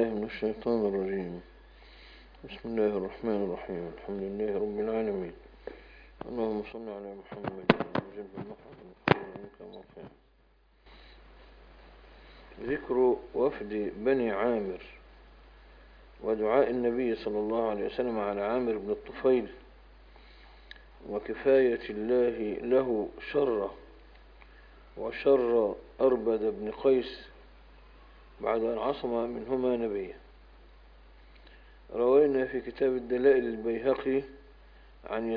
من الشيطان الرجيم. بسم الله الرحمن الرحيم. الحمد لله رب العالمين. اللهم صل على محمد وجل محمد. ذكر وفد بني عامر ودعاء النبي صلى الله عليه وسلم على عامر بن الطفيل وكفاية الله له شره وشر أربد بن قيس بعد أن عصم منهما نبيه. روينا في كتاب الدلائل البيهقي عن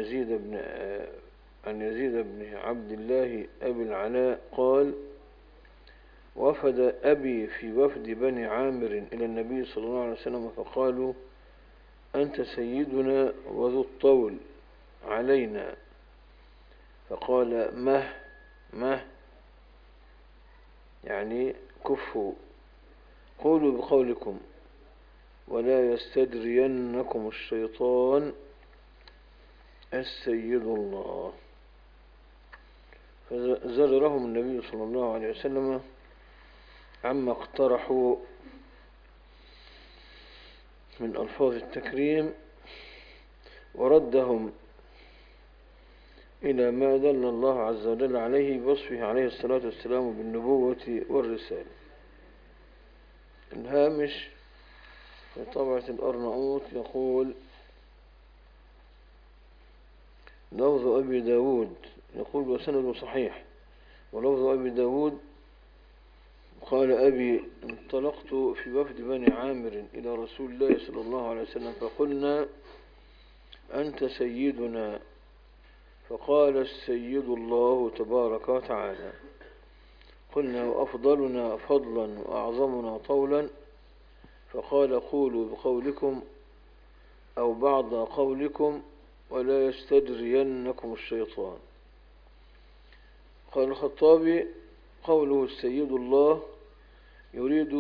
يزيد بن عبد الله أبي العلاء قال: وفد أبي في وفد بني عامر إلى النبي صلى الله عليه وسلم فقالوا: أنت سيدنا وذو الطول علينا. فقال: مه يعني كفوا، قولوا بقولكم ولا يستدرينكم الشيطان السيد الله. فزجرهم النبي صلى الله عليه وسلم عما اقترحوا من ألفاظ التكريم وردهم إلى ما دل الله عز وجل عليه بوصفه عليه الصلاة والسلام بالنبوة والرسالة. الهامش في طبعة الأرناؤوط يقول: لفظ أبي داود يقول وسند صحيح، ولفظ أبي داود قال أبي: انطلقت في وفد بني عامر إلى رسول الله صلى الله عليه وسلم فقلنا: أنت سيدنا. فقال: السيد الله تبارك وتعالى. قلنا: وأفضلنا فضلا وأعظمنا طولا. فقال: قولوا بقولكم أو بعض قولكم ولا يستدرينكم الشيطان. قال الخطابي: قوله السيد الله يريد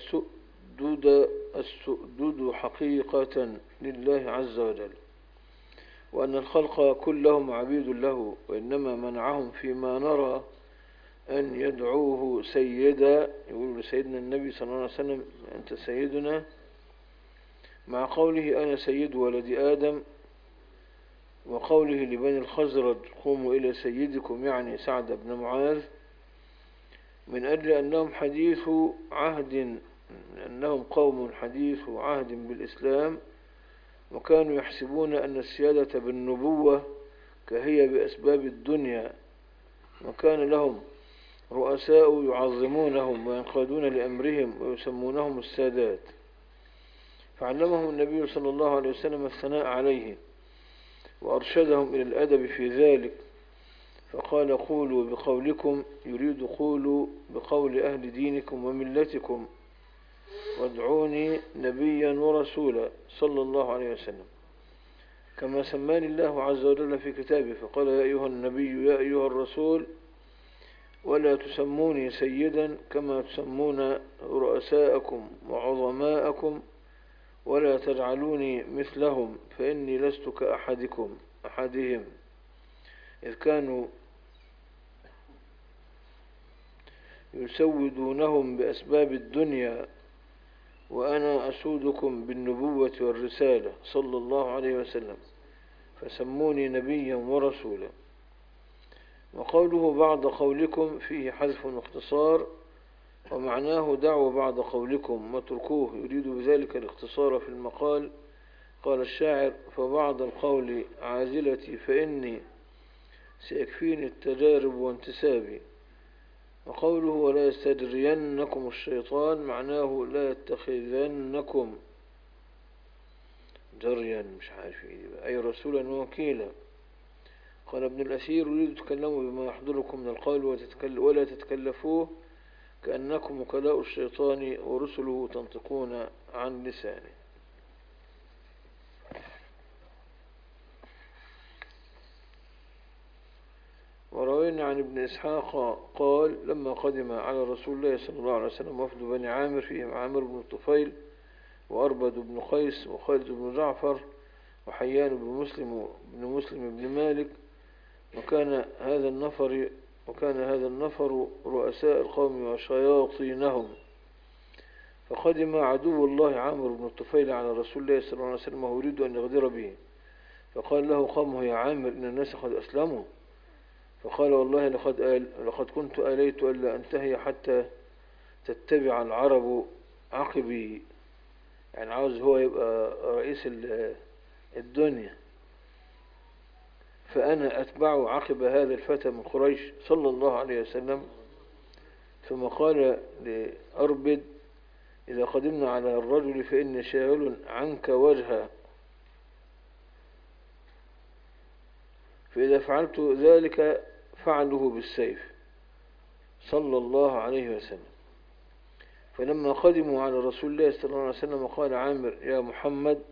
السؤدد حقيقة لله عز وجل، وأن الخلق كلهم عبيد له، وإنما منعهم فيما نرى أن يدعوه سيدا، يقول لسيدنا النبي صلى الله عليه وسلم: أنت سيدنا، مع قوله: أنا سيد ولد آدم، وقوله لبني الخزرج: قوموا إلى سيدكم، يعني سعد بن معاذ، من أجل أنهم قوم حديث عهد بالإسلام، وكانوا يحسبون أن السيادة بالنبوة كهي بأسباب الدنيا، وكان لهم رؤساء يعظمونهم وينقادون لأمرهم ويسمونهم السادات. فعلمهم النبي صلى الله عليه وسلم الثناء عليه وأرشدهم إلى الأدب في ذلك، فقال: قولوا بقولكم، يريد قولوا بقول أهل دينكم وملتكم، وادعوني نبيا ورسولا صلى الله عليه وسلم، كما سماني الله عز وجل في كتابه فقال: يا أيها النبي يا أيها الرسول، ولا تسموني سيدا كما تسمون رؤساءكم وعظماءكم، ولا تجعلوني مثلهم فإني لست أحدهم، إذ كانوا يسودونهم بأسباب الدنيا، وأنا أسودكم بالنبوة والرسالة صلى الله عليه وسلم، فسموني نبيا ورسولا. وقوله بعض قولكم فيه حذف واختصار، ومعناه دعوا بعض قولكم واتركوه، يريد بذلك الاختصار في المقال. قال الشاعر: فبعض القول عازلتي فإني سيكفيني التجارب وانتسابي. وقوله ولا يستدرينكم الشيطان معناه لا يتخذنكم جريا، مش عارف أي رسولا ووكيلا. قال ابن الأثير: يريد تكلموا بما يحضركم من القول ولا تتكلفوه، كأنكم وكلاء الشيطان ورسله تنطقون عن لسانه. وروينا عن ابن إسحاق قال: لما قدم على رسول الله صلى الله عليه وسلم وفد بني عامر فيهم عامر بن الطفيل وأربد بن قيس وخالد بن جعفر وحيان بن مسلم بن مالك، وكان هذا النفر رؤساء القوم وشياطينهم، فقدم عدو الله عامر بن الطفيل على رسول الله صلى الله عليه وسلم وهو يريد أن يغدر به، فقال له قومه: يا عامر إن الناس قد أسلموا. فقال: والله لقد كنت آليت ألا أنتهي حتى تتبع العرب عقبي، يعني عاوز هو يبقى رئيس الدنيا، فأنا أتبع عقب هذا الفتى من قريش صلى الله عليه وسلم. ثم قال لأربد: إذا قدمنا على الرجل فإني شاغل عنك وجهه، فإذا فعلت ذلك فعله بالسيف صلى الله عليه وسلم. فلما قدموا على رسول الله صلى الله عليه وسلم قال عامر: يا محمد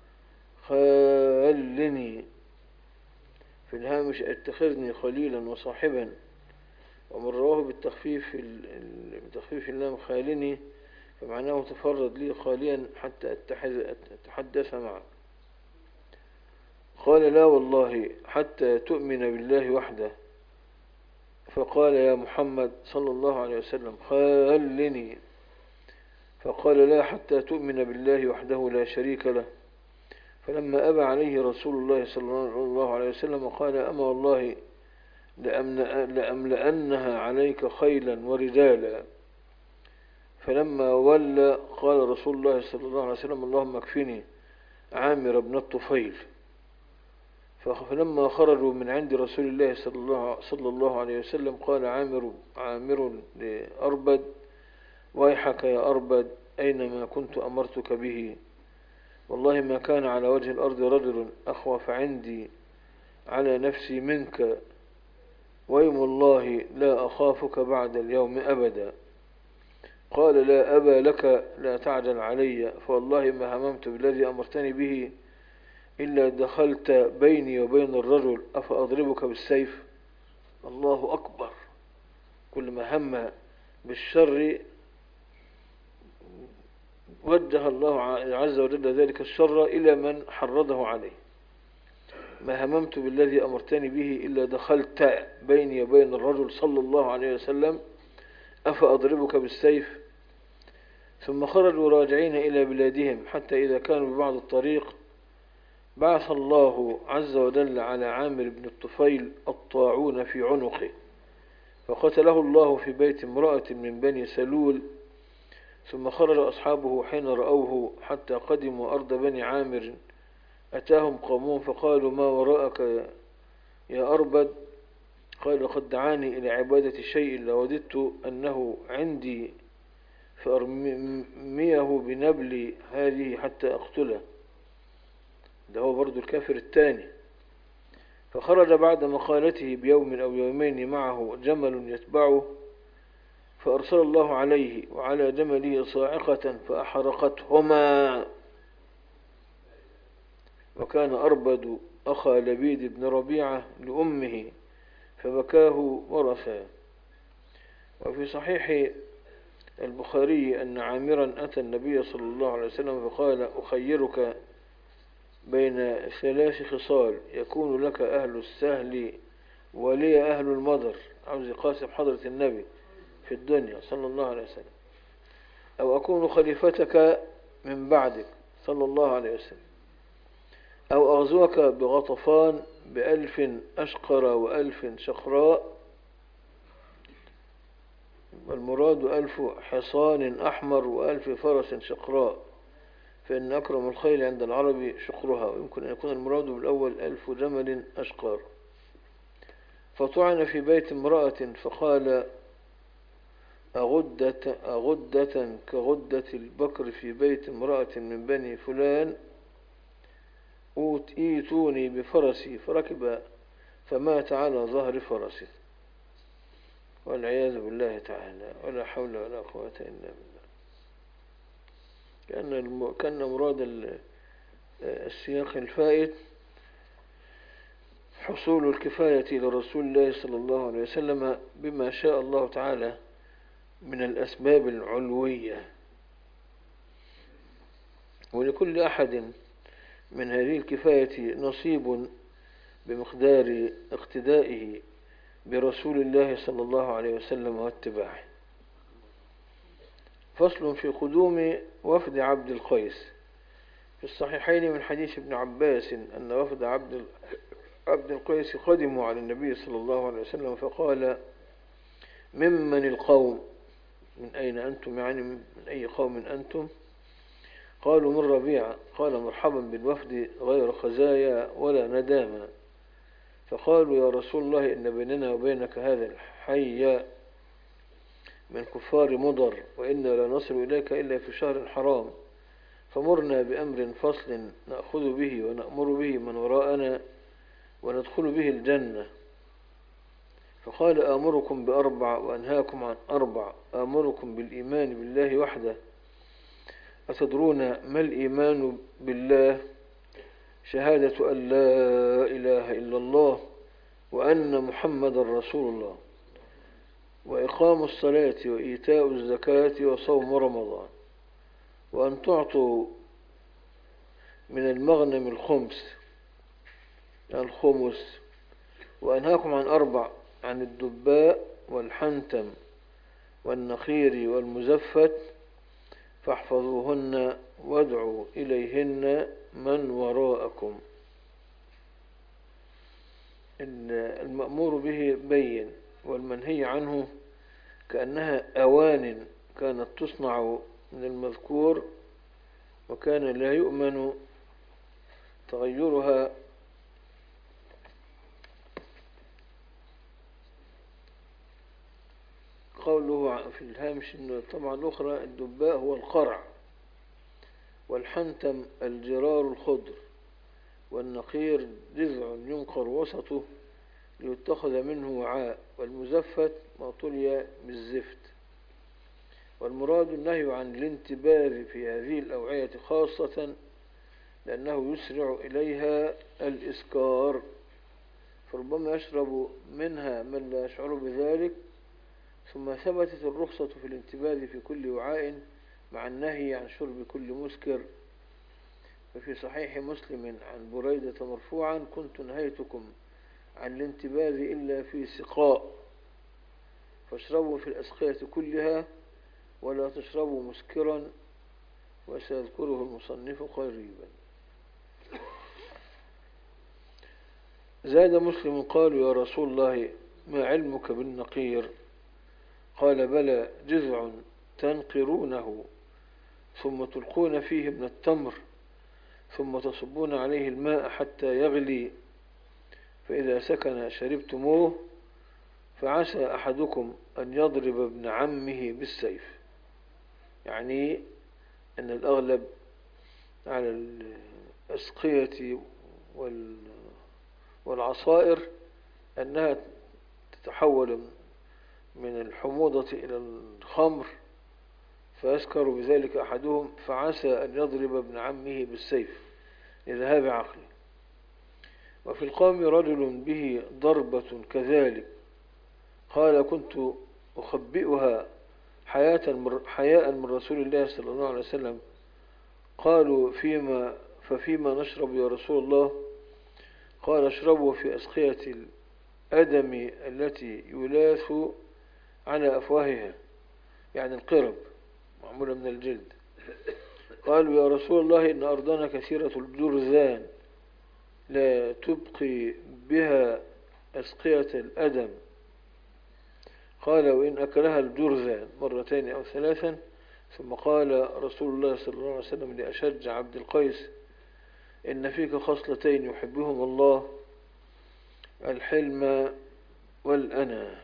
خلني، في الهامش: اتخذني خليلا وصاحبا. ومن رواه بتخفيف اللام خالني، فمعناه تفرد لي خاليا حتى أتحدث معه. قال: لا والله حتى تؤمن بالله وحده. فقال: يا محمد صلى الله عليه وسلم خلني. فقال: لا حتى تؤمن بالله وحده لا شريك له. فلما أبى عليه رسول الله صلى الله عليه وسلم قال: أما والله لأملأنها عليك خيلا ورجالا. فلما ولى قال رسول الله صلى الله عليه وسلم: اللهم اكفني عامر بن الطفيل. فلما خرجوا من عند رسول الله صلى الله عليه وسلم قال عامر لأربد: ويحك يا أربد، أينما كنت أمرتك به، والله ما كان على وجه الأرض رجل أخوف عندي على نفسي منك، ويم الله لا أخافك بعد اليوم أبدا. قال: لا أبا لك، لا تعجل علي، فوالله ما هممت بالذي أمرتني به إلا دخلت بيني وبين الرجل، أفأضربك بالسيف؟ الله أكبر. كل ما هم بالشر وجه الله عز وجل ذلك الشر إلى من حرضه عليه. ما هممت بالذي أمرتني به إلا دخلت بيني وبين الرجل صلى الله عليه وسلم، أفأضربك بالسيف؟ ثم خرجوا راجعين إلى بلادهم، حتى إذا كانوا ببعض الطريق بعث الله عز وجل على عامر بن الطفيل الطاعون في عنقه، فقتله الله في بيت امرأة من بني سلول. ثم خرج أصحابه حين رأوه حتى قدموا أرض بني عامر، أتاهم قومهم فقالوا: ما وراءك يا أربد؟ قال: قد دعاني إلى عبادة شيء لوددت أنه عندي فأرميه بنبل هذه حتى أقتله. ده هو برضو الكافر الثاني. فخرج بعد مقالته بيوم أو يومين معه جمل يتبعه، فأرسل الله عليه وعلى جمله صاعقة فأحرقتهما. وكان أربد أخا لبيد بن ربيعة لأمه، فبكاه ورثا. وفي صحيح البخاري أن عامرا أتى النبي صلى الله عليه وسلم فقال: أخيرك بين ثلاث خصال، يكون لك أهل السهل ولي أهل المضر، عاوز يقاسم حضرة النبي في الدنيا صلى الله عليه وسلم، أو أكون خليفتك من بعدك صلى الله عليه وسلم، أو أغزوك بغطفان ب1000 أشقر و1000 شقراء، والمراد 1000 حصان أحمر و1000 فرس شقراء، فإن أكرم الخيل عند العرب شقرها، ويمكن أن يكون المراد بالأول 1000 جمل أشقر. فطعن في بيت امرأة فقال: أغدة كغدة البكر في بيت امرأة من بني فلان، إيتوني بفرسي، فركب فمات على ظهر فرسه، والعياذ بالله تعالى، ولا حول ولا قوة إلا بالله. كان مراد السياق الفائت حصول الكفاية لرسول الله صلى الله عليه وسلم بما شاء الله تعالى من الأسباب العلوية، ولكل أحد من هذه الكفاية نصيب بمقدار اقتدائه برسول الله صلى الله عليه وسلم واتباعه. فصل في قدوم وفد عبد القيس. في الصحيحين من حديث ابن عباس أن وفد عبد القيس قدموا على النبي صلى الله عليه وسلم فقال: ممن القوم؟ من أين أنتم؟ يعني من أي قوم أنتم؟ قالوا: من ربيعة. قال: مرحبا بالوفد غير خزايا ولا ندامة. فقالوا: يا رسول الله إن بيننا وبينك هذا الحي من كفار مضر، وإنا لا نصل إليك إلا في شهر حرام، فمرنا بأمر فصل نأخذ به ونأمر به من وراءنا وندخل به الجنة. فقال: آمركم بأربع وأنهاكم عن أربع. آمركم بالإيمان بالله وحده. أتدرون ما الإيمان بالله؟ شهادة أن لا إله إلا الله وأن محمد رسول الله، وإقام الصلاة وإيتاء الزكاة وصوم رمضان، وأن تعطوا من المغنم الخمس. وأنهاكم عن أربع: عن الدباء والحنتم والنخير والمزفت، فاحفظوهن وادعوا إليهن من وراءكم. المأمور به بين، والمنهي عنه كأنها أوان كانت تصنع من المذكور، وكان لا يؤمن تغيرها. قوله في الهامش إنه طبعا الأخرى: الدباء هو القرع، والحنتم الجرار الخضر، والنقير جذع ينقر وسطه ليتخذ منه وعاء، والمزفت ما طلي بالزفت. والمراد النهي عن الانتباذ في هذه الأوعية خاصة لأنه يسرع إليها الإسكار، فربما يشرب منها من لا يشعر بذلك. ثم ثبتت الرخصة في الانتباذ في كل وعاء مع النهي عن شرب كل مسكر. ففي صحيح مسلم عن بريدة مرفوعا: كنت نهيتكم عن الانتباذ إلا في سقاء، فاشربوا في الأسقية كلها ولا تشربوا مسكرا. وسيذكره المصنف قريبا. زاد مسلم: قالوا: يا رسول الله ما علمك بالنقير؟ قال: بلى، جذع تنقرونه ثم تلقون فيه من التمر ثم تصبون عليه الماء حتى يغلي، فإذا سكن شربتموه، فعسى أحدكم أن يضرب ابن عمه بالسيف. يعني أن الأغلب على الأسقية والعصائر أنها تتحول من الحموضة إلى الخمر، فيسكر بذلك أحدهم، فعسى أن يضرب ابن عمه بالسيف لذهاب عقله. وفي القوم رجل به ضربة كذلك، قال: كنت أخبئها حياء من رسول الله صلى الله عليه وسلم. قالوا: ففيما نشرب يا رسول الله؟ قال: اشربوا في أسقية الأدم التي يلاث على أفواهها، يعني القرب معمولة من الجلد. قالوا: يا رسول الله إن أرضنا كثيرة الجرذان لا تبقي بها أسقية الأدم. قال: وإن أكلها الجرذان مرتين أو ثلاثا. ثم قال رسول الله صلى الله عليه وسلم لأشج عبد القيس: إن فيك خصلتين يحبهم الله، الحلم والأنا.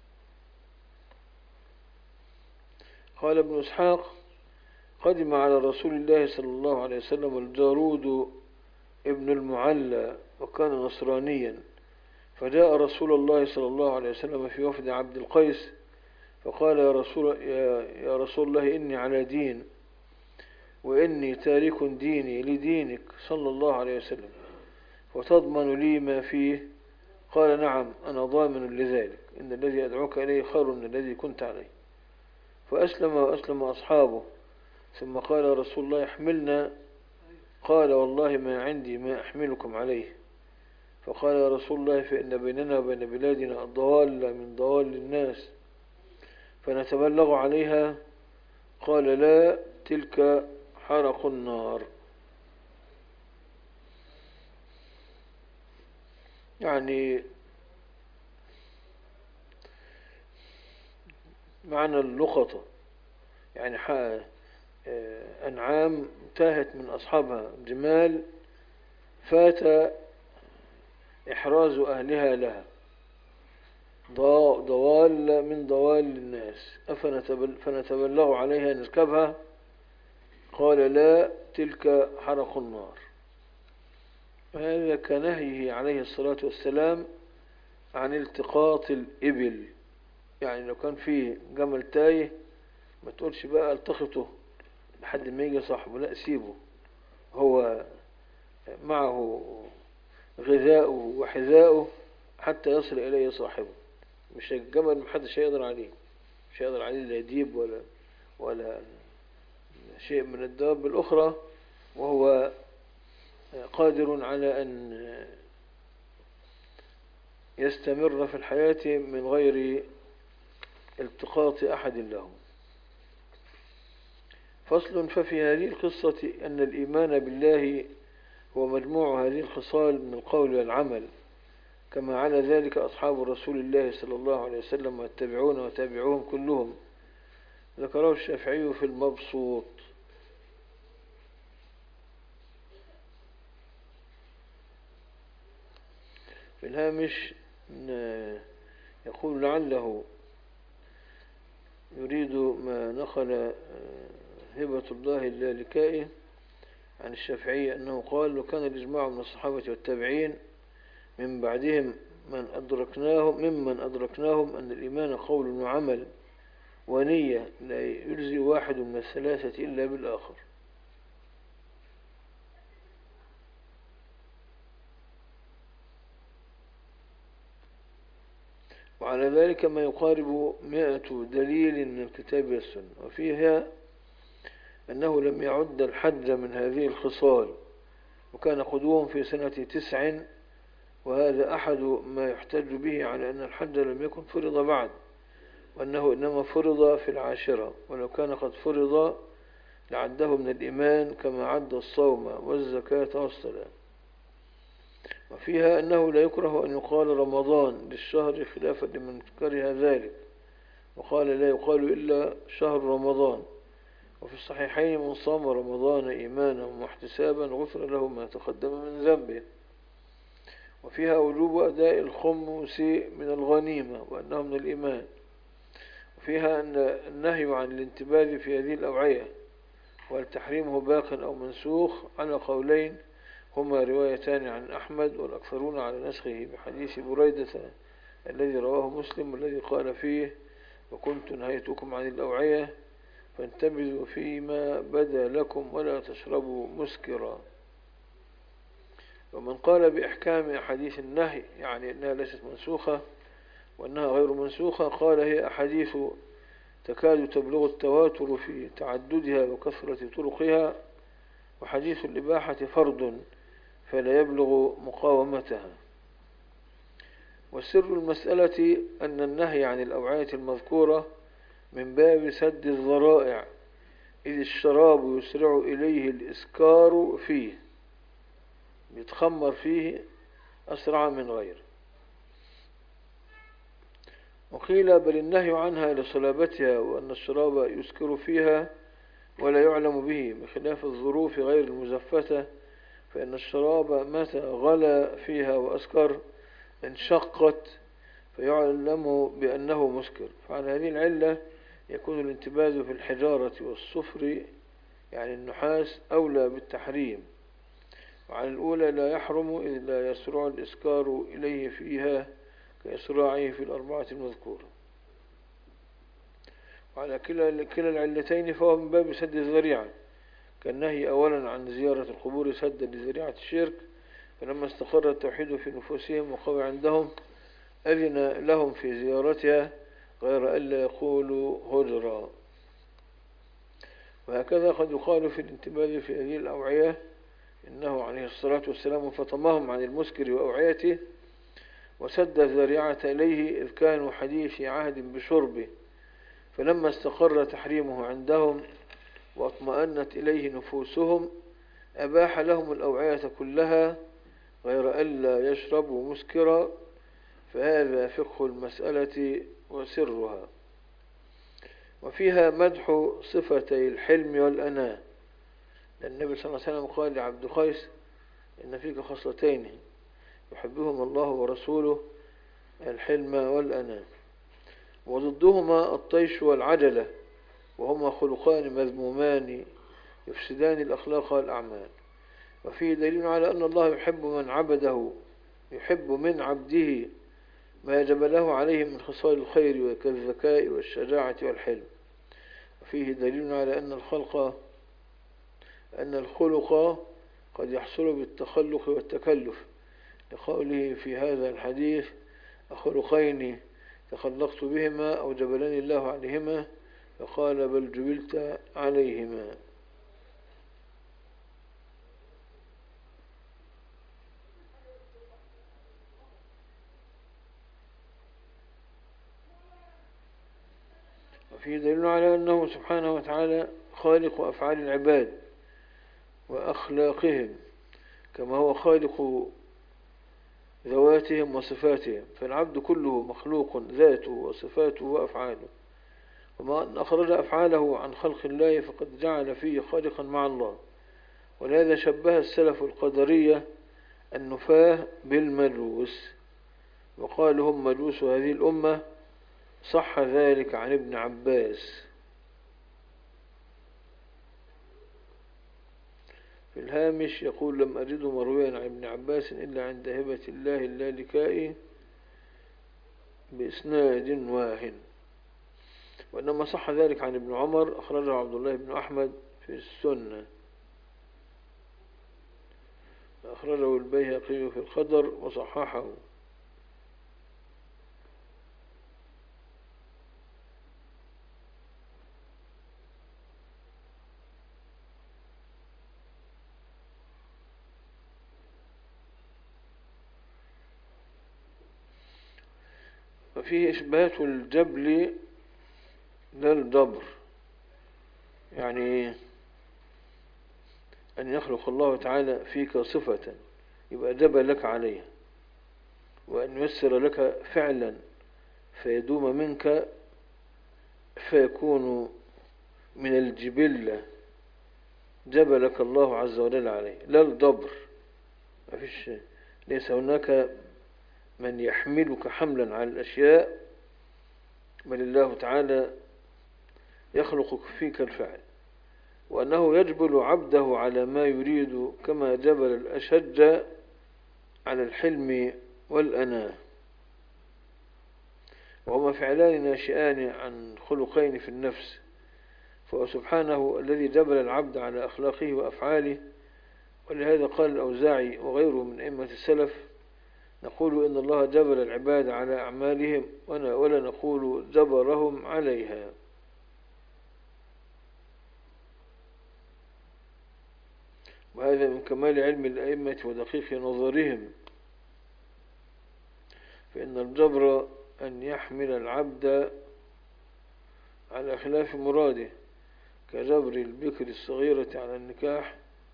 قال ابن إسحاق: قدم على رسول الله صلى الله عليه وسلم الجارود ابن المعلى، وكان نصرانيا، فجاء رسول الله صلى الله عليه وسلم في وفد عبد القيس، فقال: يا رسول الله إني على دين، وإني تارك ديني لدينك صلى الله عليه وسلم، وتضمن لي ما فيه؟ قال: نعم، أنا ضامن لذلك، إن الذي أدعوك إليه خير من الذي كنت عليه. فأسلم وأسلم أصحابه. ثم قال رسول الله: احملنا. قال: والله ما عندي ما أحملكم عليه. فقال يا رسول الله: فإن بيننا وبين بلادنا ضوال من ضوال الناس، فنتبلغ عليها. قال لا، تلك حرق النار. يعني معنى اللقطة يعني أنعام تاهت من أصحابها، جمال فات إحراز أهلها لها، ضوال من ضوال الناس، فنتبلغ عليها نركبها. قال لا، تلك حرق النار. هذا كنهيه عليه الصلاة والسلام عن التقاط الإبل. يعني لو كان فيه جمل تايه ما تقولش بقى التقطه لحد ما يجي صاحبه، لا، سيبه، هو معه غذاؤه وحذاؤه حتى يصل إليه صاحبه. مش الجمل محدش هيقدر عليه، مش هيقدر عليه لا ديب ولا شيء من الدواب الأخرى، وهو قادر على أن يستمر في الحياة من غير التقاط أحد له. فصل. ففي هذه القصة أن الإيمان بالله هو مجموع هذه الخصال من القول والعمل، كما على ذلك أصحاب رسول الله صلى الله عليه وسلم والتابعون وتابعوهم كلهم. ذكره الشافعي في المبسوط. في الهامش يقول لعله يريد ما نقل هبة الله اللالكائي عن الشافعي أنه قال: وكان الإجماع من الصحابة والتابعين من بعدهم ممن أدركناهم أن الإيمان قول وعمل ونية، لا يجزي واحد من الثلاثة إلا بالآخر. وعلى ذلك ما يقارب 100 دليل من الكتاب والسنة، وفيها أنه لم يعد الحج من هذه الخصال، وكان قدوم في سنة 9، وهذا أحد ما يحتج به على أن الحج لم يكن فرض بعد، وأنه إنما فرض في 10، ولو كان قد فرض لعده من الإيمان كما عد الصوم والزكاة والصلاة. وفيها أنه لا يكره أن يقال رمضان للشهر خلافا لمن كره ذلك، وقال لا يقال إلا شهر رمضان. وفي الصحيحين: من صام رمضان إيمانا واحتسابا غفر له ما تقدم من ذنبه. وفيها وجوب أداء الخمس من الغنيمة وأنه من الإيمان. وفيها أن النهي عن الانتباذ في هذه الأوعية، والتحريمه باق أو منسوخ على قولين هما روايتان عن أحمد، والأكثرون على نسخه بحديث بريدة الذي رواه مسلم، والذي قال فيه: وكنت نهيتكم عن الأوعية فانتبذوا فيما بدا لكم ولا تشربوا مسكرا. ومن قال بإحكام أحاديث النهي، يعني أنها ليست منسوخة وأنها غير منسوخة، قال هي أحاديث تكاد تبلغ التواتر في تعددها وكثرة طرقها، وحديث الإباحة فرد فلا يبلغ مقاومتها. والسر المسألة أن النهي عن الأوعية المذكورة من باب سد الذرائع، إذ الشراب يسرع إليه الإسكار فيه، يتخمر فيه أسرع من غيره. وقيل بل النهي عنها لصلابتها، وأن الشراب يسكر فيها ولا يعلم به، بخلاف الظروف غير المزفتة، فإن الشراب متى غلى فيها وأسكر انشقت فيعلم بأنه مسكر. فعلى هذه العلة يكون الانتباذ في الحجارة والصفر، يعني النحاس، أولى بالتحريم. وعلى الأولى لا يحرم إذ لا يسرع الإسكار إليه فيها كإسراعه في الأربعة المذكورة. وعلى كلا العلتين فهو من باب سد الذريعة، كالنهي أولا عن زيارة القبور سدا لذريعة الشرك، فلما استقر التوحيد في نفوسهم وقوي عندهم أذن لهم في زيارتها غير ألا يقولوا هجرا. وهكذا قد يقال في الانتباه في هذه الأوعية إنه عليه الصلاة والسلام فطمهم عن المسكر وأوعيته وسد الذريعة إليه، إذ كانوا حديث عهد بشربه، فلما استقر تحريمه عندهم واطمأنت إليه نفوسهم أباح لهم الأوعية كلها غير ألا يشربوا مسكرا، فهذا فقه المسألة وسرها. وفيها مدح صفتي الحلم والأناة، لأن النبي صلى الله عليه وسلم قال لعبد قيس: إن فيك خصلتين يحبهما الله ورسوله، الحلم والأناة. وضدهما الطيش والعجلة، وهما خلقان مذمومان يفسدان الأخلاق والأعمال. وفيه دليل على أن الله يحب من عبده ما جبله عليه من خصال الخير كالذكاء والشجاعة والحلم. وفيه دليل على أن الخلق قد يحصل بالتخلق والتكلف، لقوله في هذا الحديث: أخلقين تخلقت بهما أو جبلني الله عليهما، فقال: بل جبلت عليهما. وفيه دليل على أنه سبحانه وتعالى خالق أفعال العباد وأخلاقهم، كما هو خالق ذواتهم وصفاتهم، فالعبد كله مخلوق، ذاته وصفاته وأفعاله. وما أن أخرج أفعاله عن خلق الله فقد جعل فيه خالقا مع الله. ولهذا شبه السلف القدرية النفاه بالمجوس، وقالوا هم مجوس هذه الأمة. صح ذلك عن ابن عباس. في الهامش يقول: لم أجده مرويا عن ابن عباس إلا عند هبة الله اللالكائي بإسناد واهن. وإنما صح ذلك عن ابن عمر، أخرجه عبد الله بن أحمد في السنة، أخرجه البيهقي في القدر وصححه. وفيه إثبات الجبل لا الجبر، يعني أن يخلق الله تعالى فيك صفة يبقى جبلك عليها، وأن ييسر لك فعلا فيدوم منك فيكون من الجبلة جبلك الله عز وجل عليه، لا الجبر. ليس هناك من يحملك حملا على الأشياء، بل الله تعالى يخلق فيك الفعل، وأنه يجبل عبده على ما يريد كما جبل الأشج على الحلم والأناة. وهما فعلان ناشئان عن خلقين في النفس، فهو سبحانه الذي جبل العبد على أخلاقه وأفعاله. ولهذا قال الأوزاعي وغيره من أئمة السلف: نقول إن الله جبل العباد على أعمالهم، ولا نقول جبرهم عليها. وهذا من كمال علم الأئمة ودقيق نظرهم، فإن الجبر أن يحمل العبد على خلاف مراده، كجبر البكر الصغيرة على النكاح،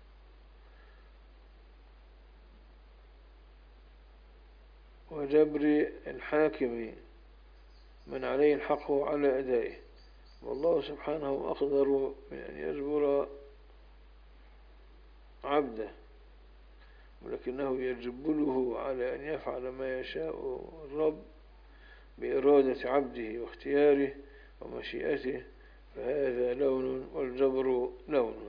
وجبر الحاكم من عليه الحق على أدائه. والله سبحانه أقدر من أن يجبر عبده، ولكنه يجبله على أن يفعل ما يشاء الرب بإرادة عبده واختياره ومشيئته، فهذا لون والجبر لون.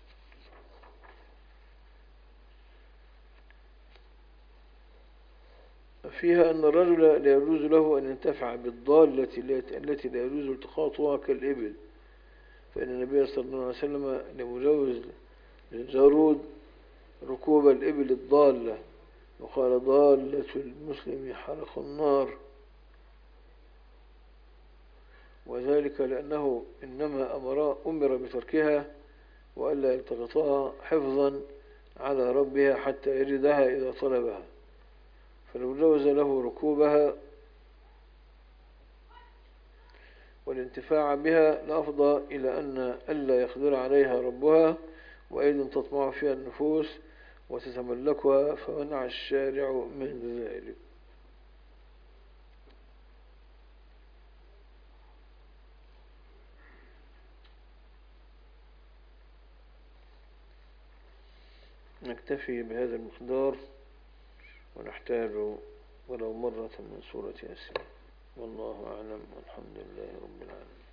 فيها أن الرجل لا يجوز له أن ينتفع بالضالة التي لا يجوز التقاطها كالإبل، فإن النبي صلى الله عليه وسلم لم يجوز للجارود ركوب الإبل الضالة، وقال: ضالة المسلم حرق النار. وذلك لأنه إنما أمر بتركها وألا يلتقطها حفظا على ربها حتى يجدها إذا طلبها، فلو جوز له ركوبها والانتفاع بها لأفضى إلى أن ألا يقدر عليها ربها، وأيضا تطمع فيها النفوس وتتملكها، فمنع الشارع من ذلك. نكتفي بهذا المقدار ونحتاج ولو مرة من سورة ياسين. والله أعلم، والحمد لله رب العالمين.